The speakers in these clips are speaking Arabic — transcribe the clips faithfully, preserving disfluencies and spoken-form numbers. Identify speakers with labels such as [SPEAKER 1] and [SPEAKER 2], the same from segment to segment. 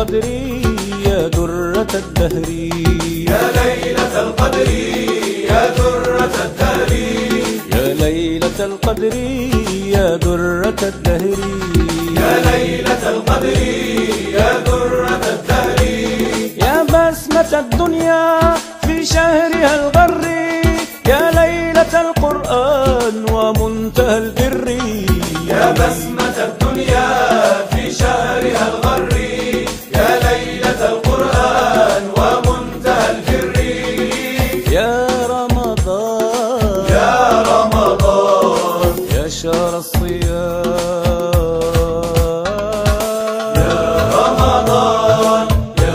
[SPEAKER 1] القدر يا درة الدهر،
[SPEAKER 2] يا ليلة القدر يا درة الدهر،
[SPEAKER 1] يا ليلة القدر يا درة الدهر،
[SPEAKER 2] يا ليلة القدر يا درة الدهر،
[SPEAKER 1] يا بسمة الدنيا في شهرها الغر، يا ليلة القرآن ومنتهى البر،
[SPEAKER 2] يا بسمة الدنيا في شهرها الغر، يا ليلة القرآن ومنتهى البر،
[SPEAKER 1] يا رمضان
[SPEAKER 2] يا رمضان
[SPEAKER 1] يا شهر الصيام،
[SPEAKER 2] يا رمضان يا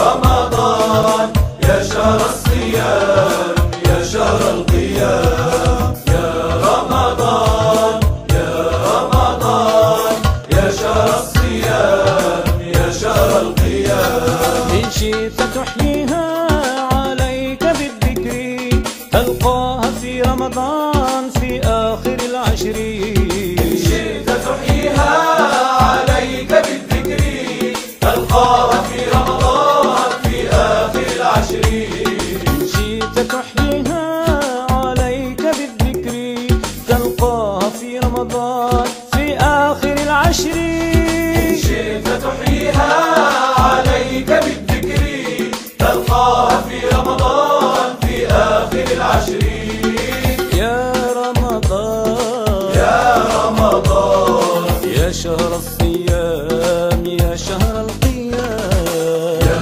[SPEAKER 2] رمضان يا شهر الصيام يا شهر القيام، يا رمضان يا رمضان يا شهر الصيام يا شهر القيام،
[SPEAKER 1] إن شئت تحييها عليك بالذكر تلقاها في رمضان في آخر العشر،
[SPEAKER 2] إن شئت تحييها عليك بالذكر تلقاها في رمضان في آخر العشر،
[SPEAKER 1] إن شئت تحييها عليك بالذكر تلقاها في رمضان في آخر العشر،
[SPEAKER 2] إن شئت تحييها عليك بالذكر تلقاها في رمضان في آخر العشر،
[SPEAKER 1] يا رمضان
[SPEAKER 2] يا رمضان
[SPEAKER 1] يا شهر الصيام يا شهر القيام،
[SPEAKER 2] يا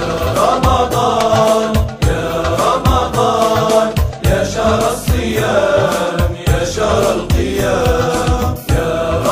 [SPEAKER 2] رمضان يا رمضان يا شهر الصيام يا شهر القيام، يا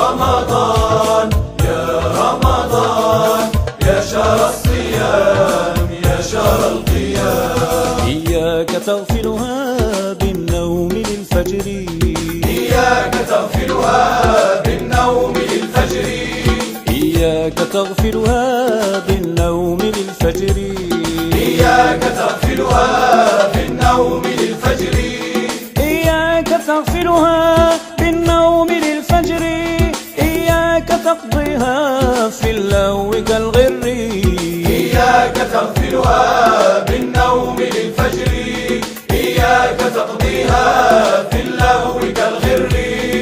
[SPEAKER 2] رمضان يا رمضان يا شهر الصيام يا شهر القيام،
[SPEAKER 1] إياك تغفلها بالنوم للفجر،
[SPEAKER 2] إياك تغفلها بالنوم للفجر،
[SPEAKER 1] إياك تغفلها بالنوم للفجر،
[SPEAKER 2] إياك تغفلها بالنوم للفجر،
[SPEAKER 1] إياك تغفلها بالنوم للفجر، إياك تقضيها في اللهو كالغر،
[SPEAKER 2] إياك تغفلها بالنوم للفجر، إياك تقضيها في اللهو كالغر،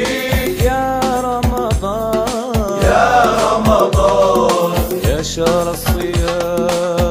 [SPEAKER 1] يا رمضان
[SPEAKER 2] يا رمضان
[SPEAKER 1] يا شهر الصيام،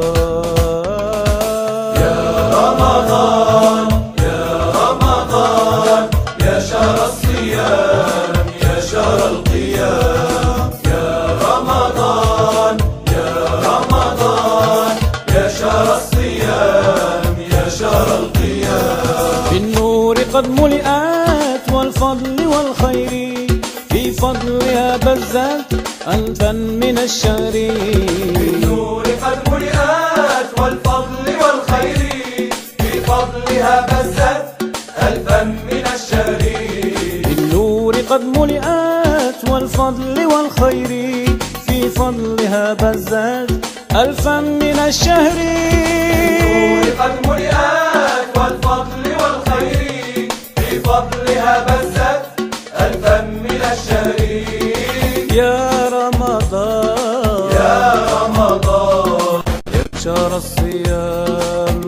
[SPEAKER 2] يا رمضان يا رمضان يا شهر الصيام يا شهر القيام، يا رمضان يا رمضان يا شهر الصيام يا شهر القيام،
[SPEAKER 1] بالنور قد ملئت والفضل والخير في فضلها بزت ألفا من الشهر،
[SPEAKER 2] بالنور قد ملئت والفضل والخير في فضلها بزت ألفا من الشهر،
[SPEAKER 1] بالنور قد ملئت والفضل والخير في فضلها بزت ألفا من الشهر،
[SPEAKER 2] بالنور قد ملئت والفضل والخير في فضلها بزت ألفا من الشهر،
[SPEAKER 1] يا رمضان
[SPEAKER 2] يا رمضان
[SPEAKER 1] يا شهر الصيام،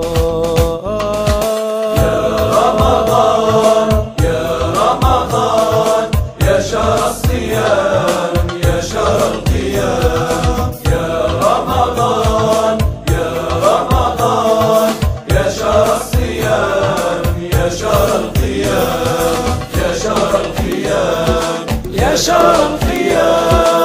[SPEAKER 2] يا رمضان يا رمضان يا شهر الصيام يا شهر القيام، يا رمضان يا رمضان يا شهر الصيام يا شهر القيام، يا شهر القيام يا شهر القيام.